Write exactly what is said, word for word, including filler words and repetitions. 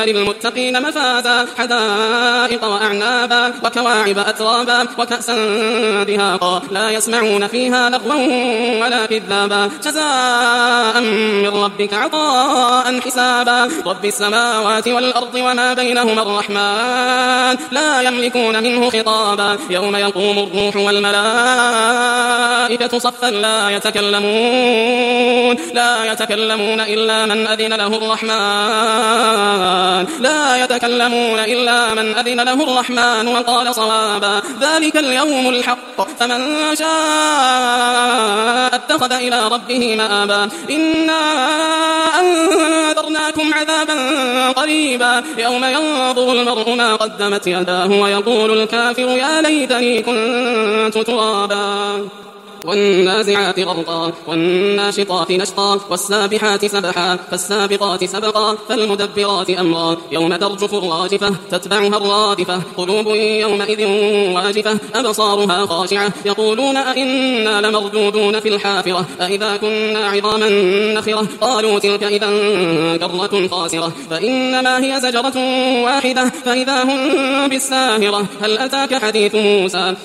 إن للمتقين مفازا حدائق وأعنابا وكواعب أترابا وكأسا دهاقا لا يسمعون فيها لغوا ولا كذابا جزاء من ربك عطاء حسابا رب السماوات والأرض وما بينهما الرحمن لا يملكون منه خطابا يوم يقوم الروح والملائكة صفا لا يتكلمون لا يتكلمون إلا من أذن له الرحمن لا يتكلمون إلا من أذن له الرحمن وقال صوابا ذلك اليوم الحق فمن شاء اتخذ إلى ربه مآبا إنا أنذرناكم عذابا قريبا يوم ينظر المرء ما قدمت يداه ويقول الكافر يا ليتني كنت ترابا والنازعات غرقا والناشطات نشطا والسابحات سبحا فالسابقات سبقا فالمدبرات أمرا يوم ترجف الراجفة تتبعها الرادفة قلوب يومئذ واجفة أبصارها خاشعة يقولون أئنا لمردودون في الحافرة أئذا كنا عظاما نخرة قالوا تلك إذا كرة خاسرة فإنما هي زجرة واحدة فإذا هم بالساهرة هل أتاك حديث موسى